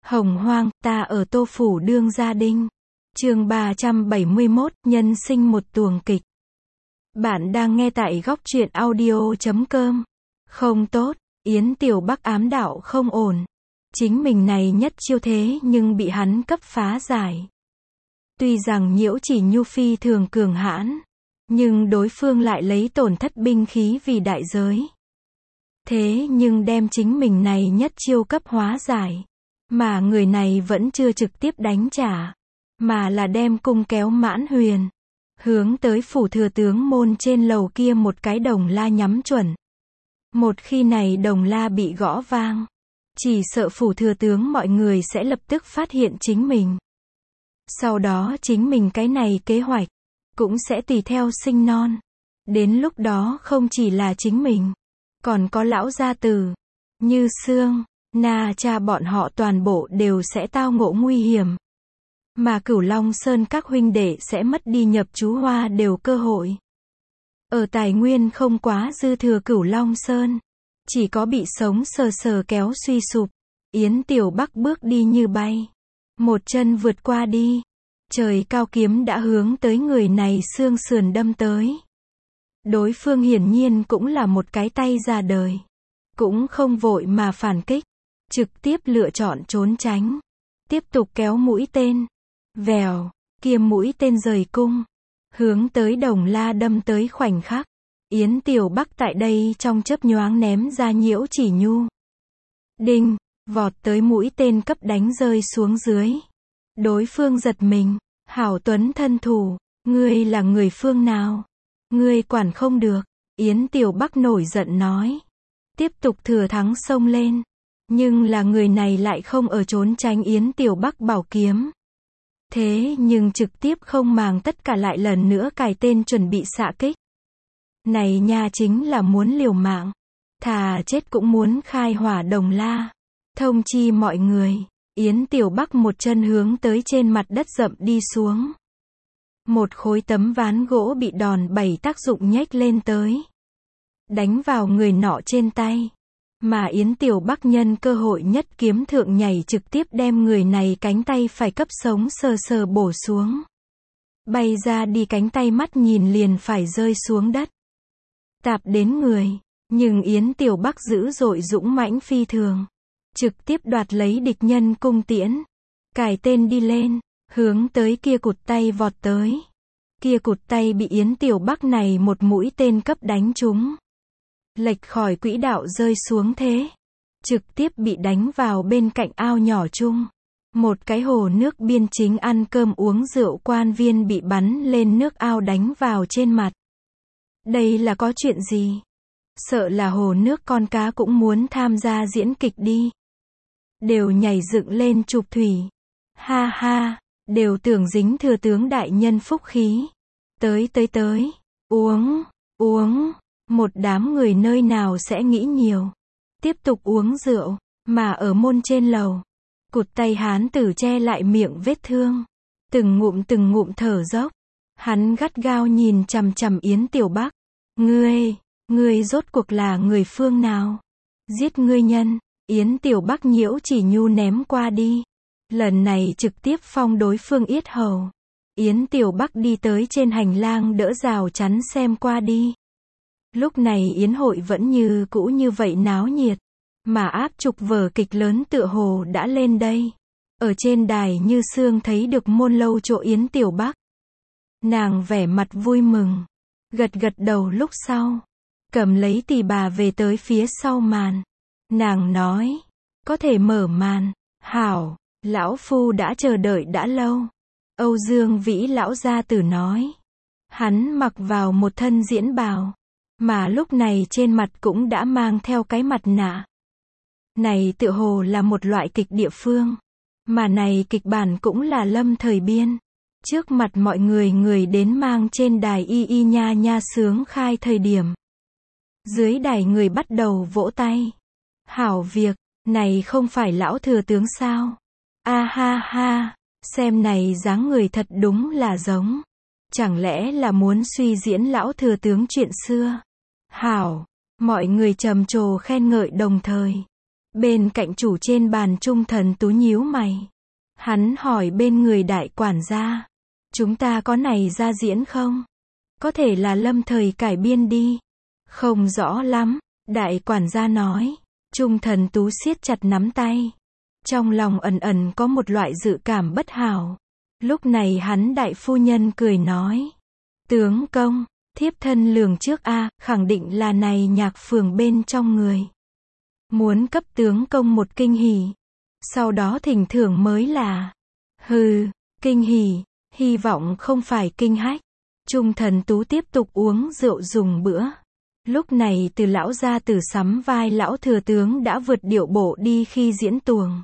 Hồng hoang, ta ở Tô Phủ đương gia đinh. Chương 371, nhân sinh một tuồng kịch. Bạn đang nghe tại góc truyện audio.com. Không tốt, Yến Tiểu Bắc ám đạo không ổn. Chính mình này nhất chiêu thế nhưng bị hắn cấp phá giải. Tuy rằng Nhiễu Chỉ Nhu phi thường cường hãn, nhưng đối phương lại lấy tổn thất binh khí vì đại giới. Thế nhưng đem chính mình này nhất chiêu cấp hóa giải. Mà người này vẫn chưa trực tiếp đánh trả, mà là đem cung kéo Mãn Huyền, hướng tới phủ thừa tướng môn trên lầu kia một cái đồng la nhắm chuẩn. Một khi này đồng la bị gõ vang, chỉ sợ phủ thừa tướng mọi người sẽ lập tức phát hiện chính mình. Sau đó chính mình cái này kế hoạch, cũng sẽ tùy theo sinh non. Đến lúc đó không chỉ là chính mình, còn có lão gia tử, Như Xương, Na Cha bọn họ toàn bộ đều sẽ tao ngộ nguy hiểm. Mà Cửu Long Sơn các huynh đệ sẽ mất đi nhập chú hoa đều cơ hội. Ở tài nguyên không quá dư thừa Cửu Long Sơn, chỉ có bị sống sờ sờ kéo suy sụp. Yến Tiểu Bắc bước đi như bay, một chân vượt qua đi. Trời cao kiếm đã hướng tới người này xương sườn đâm tới. Đối phương hiển nhiên cũng là một cái tay già đời, cũng không vội mà phản kích, trực tiếp lựa chọn trốn tránh, tiếp tục kéo mũi tên. Vèo, kia mũi tên rời cung, hướng tới đồng la đâm tới khoảnh khắc, Yến Tiểu Bắc tại đây trong chớp nhoáng ném ra Nhiễu Chỉ Nhu. Đinh, vọt tới mũi tên cấp đánh rơi xuống dưới. Đối phương giật mình, hảo tuấn thân thủ, ngươi là người phương nào? Ngươi quản không được, Yến Tiểu Bắc nổi giận nói. Tiếp tục thừa thắng xông lên. Nhưng là người này lại không ở trốn tránh Yến Tiểu Bắc bảo kiếm. Thế nhưng trực tiếp không màng tất cả lại lần nữa cài tên chuẩn bị xạ kích. Này nha chính là muốn liều mạng. Thà chết cũng muốn khai hỏa đồng la. Thông chi mọi người, Yến Tiểu Bắc một chân hướng tới trên mặt đất rậm đi xuống. Một khối tấm ván gỗ bị đòn bẩy tác dụng nhếch lên tới. Đánh vào người nọ trên tay. Mà Yến Tiểu Bắc nhân cơ hội nhất kiếm thượng nhảy trực tiếp đem người này cánh tay phải cấp sống sờ sờ bổ xuống. Bay ra đi cánh tay mắt nhìn liền phải rơi xuống đất. Tạp đến người, nhưng Yến Tiểu Bắc dữ dội dũng mãnh phi thường. Trực tiếp đoạt lấy địch nhân cung tiễn. Cài tên đi lên, hướng tới kia cụt tay vọt tới. Kia cụt tay bị Yến Tiểu Bắc này một mũi tên cấp đánh trúng. Lệch khỏi quỹ đạo rơi xuống thế. Trực tiếp bị đánh vào bên cạnh ao nhỏ chung. Một cái hồ nước biên chính ăn cơm uống rượu quan viên bị bắn lên nước ao đánh vào trên mặt. Đây là có chuyện gì? Sợ là hồ nước con cá cũng muốn tham gia diễn kịch đi. Đều nhảy dựng lên chụp thủy. Ha ha, đều tưởng dính thừa tướng đại nhân phúc khí. Tới, uống, uống. Một đám người nơi nào sẽ nghĩ nhiều. Tiếp tục uống rượu, mà ở môn trên lầu. Cụt tay hán tử che lại miệng vết thương. Từng ngụm thở dốc. Hắn gắt gao nhìn chằm chằm Yến Tiểu Bắc. Ngươi rốt cuộc là người phương nào? Giết ngươi nhân. Yến Tiểu Bắc Nhiễu Chỉ Nhu ném qua đi. Lần này trực tiếp phong đối phương yết hầu. Yến Tiểu Bắc đi tới trên hành lang đỡ rào chắn xem qua đi. Lúc này yến hội vẫn như cũ như vậy náo nhiệt. Mà áp trục vở kịch lớn tựa hồ đã lên đây. Ở trên đài Như Xương thấy được môn lâu chỗ Yến Tiểu Bắc. Nàng vẻ mặt vui mừng. Gật đầu lúc sau. Cầm lấy tỳ bà về tới phía sau màn. Nàng nói. Có thể mở màn. Hảo, lão phu đã chờ đợi đã lâu. Âu Dương Vĩ lão gia tử nói. Hắn mặc vào một thân diễn bào. Mà lúc này trên mặt cũng đã mang theo cái mặt nạ. Này tựa hồ là một loại kịch địa phương. Mà này kịch bản cũng là lâm thời biên. Trước mặt mọi người đến mang trên đài y nha nha sướng khai thời điểm. Dưới đài người bắt đầu vỗ tay. Hảo việc, này không phải lão thừa tướng sao? A ha ha, xem này dáng người thật đúng là giống. Chẳng lẽ là muốn suy diễn lão thừa tướng chuyện xưa? Hảo, mọi người trầm trồ khen ngợi đồng thời. Bên cạnh chủ trên bàn Trung Thần Tú nhíu mày. Hắn hỏi bên người đại quản gia. Chúng ta có này ra diễn không? Có thể là lâm thời cải biên đi. Không rõ lắm, đại quản gia nói. Trung Thần Tú siết chặt nắm tay. Trong lòng ẩn ẩn có một loại dự cảm bất hảo. Lúc này hắn đại phu nhân cười nói. Tướng công, thiếp thân lường trước khẳng định là này nhạc phường bên trong người. Muốn cấp tướng công một kinh hỉ. Sau đó thỉnh thưởng mới là. Hừ, kinh hỉ, hy vọng không phải kinh hách. Trung Thần Tú tiếp tục uống rượu dùng bữa. Lúc này từ lão gia tử sắm vai lão thừa tướng đã vượt điệu bộ đi khi diễn tuồng.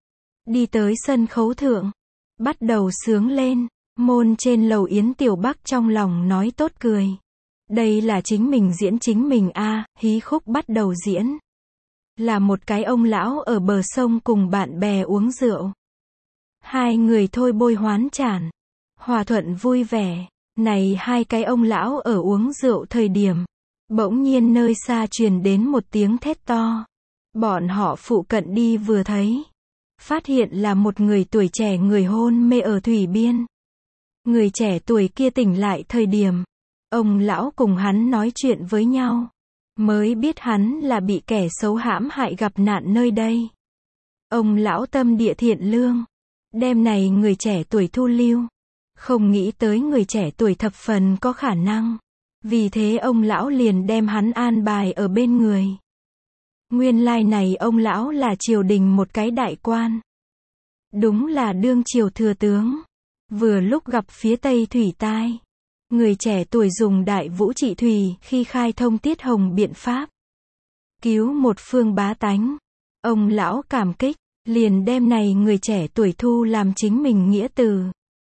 Đi tới sân khấu thượng. Bắt đầu sướng lên. Môn trên lầu Yến Tiểu Bắc trong lòng nói tốt cười. Đây là chính mình diễn chính mình hí khúc bắt đầu diễn. Là một cái ông lão ở bờ sông cùng bạn bè uống rượu. Hai người thôi bôi hoán chản. Hòa thuận vui vẻ. Này hai cái ông lão ở uống rượu thời điểm. Bỗng nhiên nơi xa truyền đến một tiếng thét to. Bọn họ phụ cận đi vừa thấy. Phát hiện là một người tuổi trẻ người hôn mê ở thủy biên. Người trẻ tuổi kia tỉnh lại thời điểm. Ông lão cùng hắn nói chuyện với nhau. Mới biết hắn là bị kẻ xấu hãm hại gặp nạn nơi đây. Ông lão tâm địa thiện lương. Đêm này người trẻ tuổi thu lưu. Không nghĩ tới người trẻ tuổi thập phần có khả năng. Vì thế ông lão liền đem hắn an bài ở bên người. Nguyên lai này ông lão là triều đình một cái đại quan. Đúng là đương triều thừa tướng. Vừa lúc gặp phía Tây thủy tai. Người trẻ tuổi dùng đại vũ trị thủy khi khai thông tiết hồng biện pháp. Cứu một phương bá tánh. Ông lão cảm kích, liền đem này người trẻ tuổi thu làm chính mình nghĩa tử.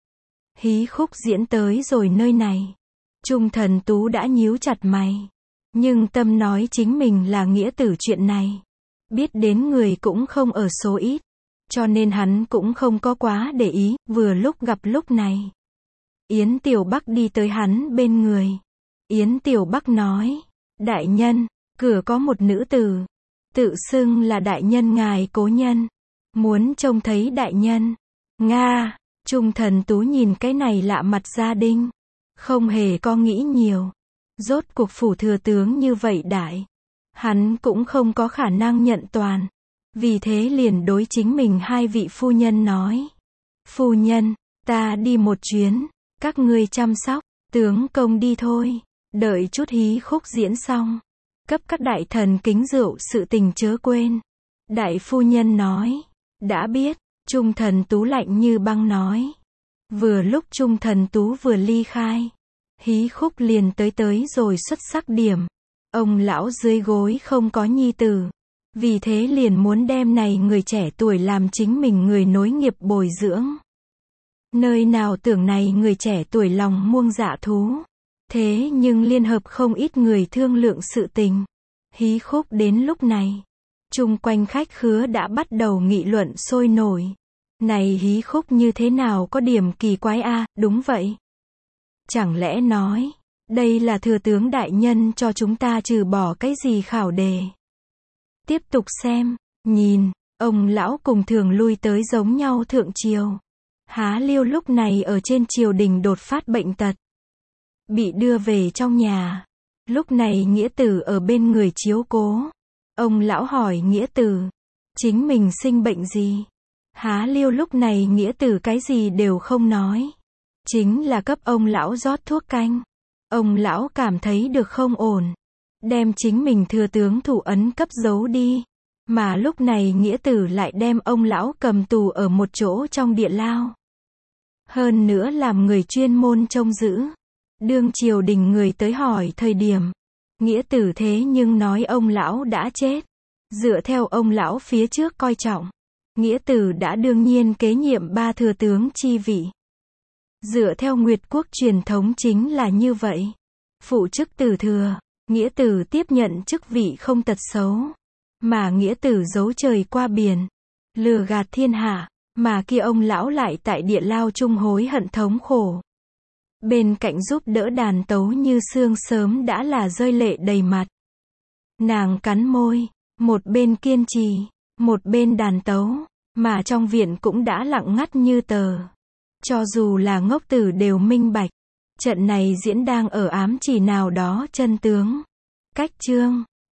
Hí khúc diễn tới rồi nơi này. Trung Thần Tú đã nhíu chặt mày. Nhưng tâm nói chính mình là nghĩa tử chuyện này. Biết đến người cũng không ở số ít. Cho nên hắn cũng không có quá để ý, vừa lúc gặp lúc này. Yến Tiểu Bắc đi tới hắn bên người. Yến Tiểu Bắc nói, đại nhân, cửa có một nữ tử. Tự xưng là đại nhân ngài cố nhân. Muốn trông thấy đại nhân. Nga, Trung Thần Tú nhìn cái này lạ mặt gia đình. Không hề có nghĩ nhiều. Rốt cuộc phủ thừa tướng như vậy đại. Hắn cũng không có khả năng nhận toàn. Vì thế liền đối chính mình hai vị phu nhân nói. Phu nhân, ta đi một chuyến. Các ngươi chăm sóc, tướng công đi thôi. Đợi chút hí khúc diễn xong. Cấp các đại thần kính rượu sự tình chớ quên. Đại phu nhân nói. Đã biết, Trung Thần Tú lạnh như băng nói. Vừa lúc Trung Thần Tú vừa ly khai. Hí khúc liền tới rồi xuất sắc điểm. Ông lão dưới gối không có nhi tử. Vì thế liền muốn đem này người trẻ tuổi làm chính mình người nối nghiệp bồi dưỡng. Nơi nào tưởng này người trẻ tuổi lòng muông dạ thú. Thế nhưng liên hợp không ít người thương lượng sự tình. Hí khúc đến lúc này. Chung quanh khách khứa đã bắt đầu nghị luận sôi nổi. Này hí khúc như thế nào có điểm kỳ quái đúng vậy. Chẳng lẽ nói, đây là thừa tướng đại nhân cho chúng ta trừ bỏ cái gì khảo đề. Tiếp tục xem, nhìn, ông lão cùng thường lui tới giống nhau thượng triều. Há Liêu lúc này ở trên triều đình đột phát bệnh tật. Bị đưa về trong nhà. Lúc này nghĩa tử ở bên người chiếu cố. Ông lão hỏi nghĩa tử, chính mình sinh bệnh gì? Há Liêu lúc này nghĩa tử cái gì đều không nói. Chính là cấp ông lão rót thuốc canh. Ông lão cảm thấy được không ổn. Đem chính mình thừa tướng thủ ấn cấp giấu đi. Mà lúc này nghĩa tử lại đem ông lão cầm tù ở một chỗ trong địa lao. Hơn nữa làm người chuyên môn trông giữ. Đương triều đình người tới hỏi thời điểm. Nghĩa tử thế nhưng nói ông lão đã chết. Dựa theo ông lão phía trước coi trọng. Nghĩa tử đã đương nhiên kế nhiệm 3 thừa tướng chi vị. Dựa theo Nguyệt quốc truyền thống chính là như vậy. Phụ chức tử thừa. Nghĩa tử tiếp nhận chức vị không tật xấu. Mà nghĩa tử giấu trời qua biển. Lừa gạt thiên hạ. Mà kia ông lão lại tại địa lao chung hối hận thống khổ. Bên cạnh giúp đỡ đàn tấu như xương sớm đã là rơi lệ đầy mặt. Nàng cắn môi. Một bên kiên trì. một bên đàn tấu, mà trong viện cũng đã lặng ngắt như tờ. Cho dù là ngốc tử đều minh bạch, trận này diễn đang ở ám chỉ nào đó chân tướng. Cách chương